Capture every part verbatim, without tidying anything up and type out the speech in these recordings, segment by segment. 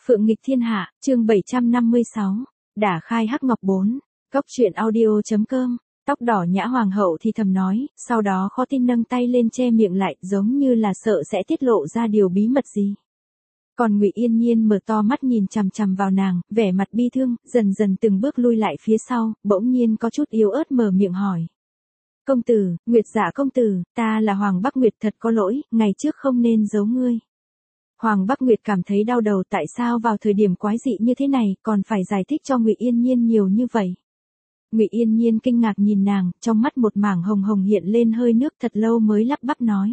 Phượng nghịch thiên hạ, chương bảy trăm năm mươi sáu, đả khai hắc ngọc bốn, cốc truyện audio.com, tóc đỏ Nhã Hoàng hậu thì thầm nói, sau đó khó tin nâng tay lên che miệng lại, giống như là sợ sẽ tiết lộ ra điều bí mật gì. Còn Ngụy Yên Nhiên mở to mắt nhìn chằm chằm vào nàng, vẻ mặt bi thương, dần dần từng bước lui lại phía sau, bỗng nhiên có chút yếu ớt mở miệng hỏi. Công tử, Nguyệt Dạ công tử, ta là Hoàng Bắc Nguyệt, thật có lỗi, ngày trước không nên giấu ngươi. Hoàng Bắc Nguyệt cảm thấy đau đầu, tại sao vào thời điểm quái dị như thế này, còn phải giải thích cho Ngụy Yên Nhiên nhiều như vậy. Ngụy Yên Nhiên kinh ngạc nhìn nàng, trong mắt một mảng hồng hồng hiện lên hơi nước, thật lâu mới lắp bắp nói.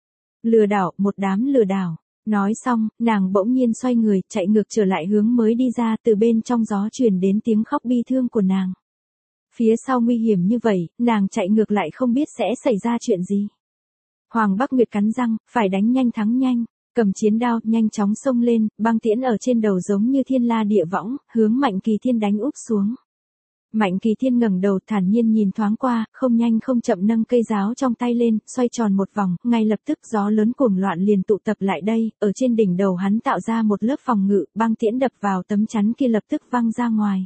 Lừa đảo, một đám lừa đảo. Nói xong, nàng bỗng nhiên xoay người, chạy ngược trở lại hướng mới đi ra, từ bên trong gió truyền đến tiếng khóc bi thương của nàng. Phía sau nguy hiểm như vậy, nàng chạy ngược lại không biết sẽ xảy ra chuyện gì. Hoàng Bắc Nguyệt cắn răng, phải đánh nhanh thắng nhanh, cầm chiến đao, nhanh chóng xông lên, băng tiễn ở trên đầu giống như thiên la địa võng, hướng Mạnh Kỳ Thiên đánh úp xuống. Mạnh Kỳ Thiên ngẩng đầu thản nhiên nhìn thoáng qua, không nhanh không chậm nâng cây giáo trong tay lên, xoay tròn một vòng, ngay lập tức gió lớn cuồng loạn liền tụ tập lại đây, ở trên đỉnh đầu hắn tạo ra một lớp phòng ngự, băng tiễn đập vào tấm chắn kia lập tức văng ra ngoài.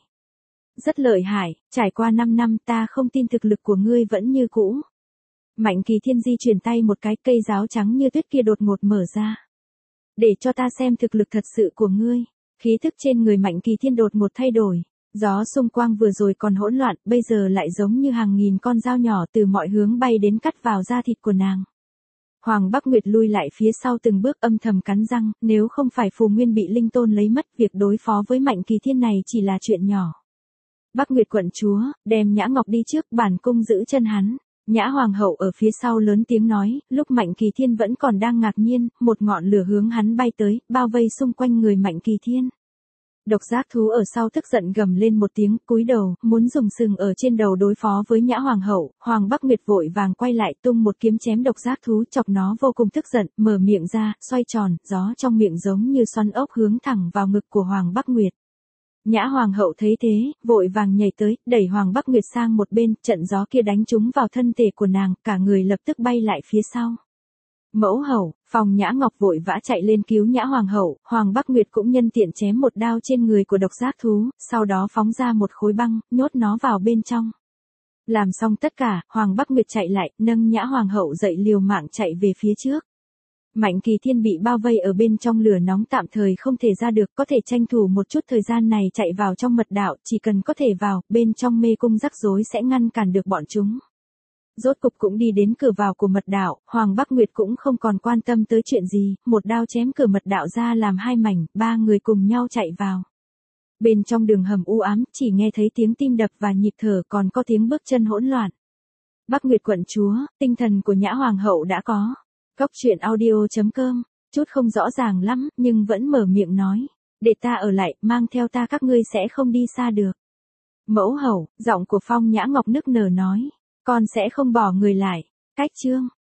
Rất lợi hại, trải qua năm năm ta không tin thực lực của ngươi vẫn như cũ. Mạnh Kỳ Thiên di chuyển tay một cái, cây giáo trắng như tuyết kia đột ngột mở ra. Để cho ta xem thực lực thật sự của ngươi. Khí thức trên người Mạnh Kỳ Thiên đột ngột thay đổi. Gió xung quanh vừa rồi còn hỗn loạn, bây giờ lại giống như hàng nghìn con dao nhỏ từ mọi hướng bay đến cắt vào da thịt của nàng. Hoàng Bắc Nguyệt lui lại phía sau từng bước, âm thầm cắn răng, nếu không phải Phù Nguyên bị Linh Tôn lấy mất, việc đối phó với Mạnh Kỳ Thiên này chỉ là chuyện nhỏ. Bắc Nguyệt quận chúa, đem Nhã Ngọc đi trước, bản cung giữ chân hắn. Nhã Hoàng hậu ở phía sau lớn tiếng nói, lúc Mạnh Kỳ Thiên vẫn còn đang ngạc nhiên, một ngọn lửa hướng hắn bay tới, bao vây xung quanh người Mạnh Kỳ Thiên. Độc giác thú ở sau tức giận gầm lên một tiếng, cúi đầu, muốn dùng sừng ở trên đầu đối phó với Nhã Hoàng hậu. Hoàng Bắc Nguyệt vội vàng quay lại, tung một kiếm chém độc giác thú, chọc nó vô cùng tức giận, mở miệng ra, xoay tròn, gió trong miệng giống như xoắn ốc hướng thẳng vào ngực của Hoàng Bắc Nguyệt. Nhã Hoàng hậu thấy thế, vội vàng nhảy tới, đẩy Hoàng Bắc Nguyệt sang một bên, trận gió kia đánh trúng vào thân thể của nàng, cả người lập tức bay lại phía sau. Mẫu hậu, Phòng Nhã Ngọc vội vã chạy lên cứu Nhã Hoàng hậu, Hoàng Bắc Nguyệt cũng nhân tiện chém một đao trên người của độc giác thú, sau đó phóng ra một khối băng, nhốt nó vào bên trong. Làm xong tất cả, Hoàng Bắc Nguyệt chạy lại, nâng Nhã Hoàng hậu dậy liều mạng chạy về phía trước. Mạnh Kỳ Thiên bị bao vây ở bên trong lửa nóng, tạm thời không thể ra được, có thể tranh thủ một chút thời gian này chạy vào trong mật đạo, chỉ cần có thể vào, bên trong mê cung rắc rối sẽ ngăn cản được bọn chúng. Rốt cục cũng đi đến cửa vào của mật đạo, Hoàng Bắc Nguyệt cũng không còn quan tâm tới chuyện gì, một đao chém cửa mật đạo ra làm hai mảnh, ba người cùng nhau chạy vào. Bên trong đường hầm u ám, chỉ nghe thấy tiếng tim đập và nhịp thở, còn có tiếng bước chân hỗn loạn. Bắc Nguyệt quận chúa, tinh thần của Nhã Hoàng hậu đã có. Cốc truyện audio.com, chút không rõ ràng lắm, nhưng vẫn mở miệng nói. Để ta ở lại, mang theo ta, các ngươi sẽ không đi xa được. Mẫu hậu, giọng của Phong Nhã Ngọc nức nở nói. Con sẽ không bỏ người lại. Cách chương.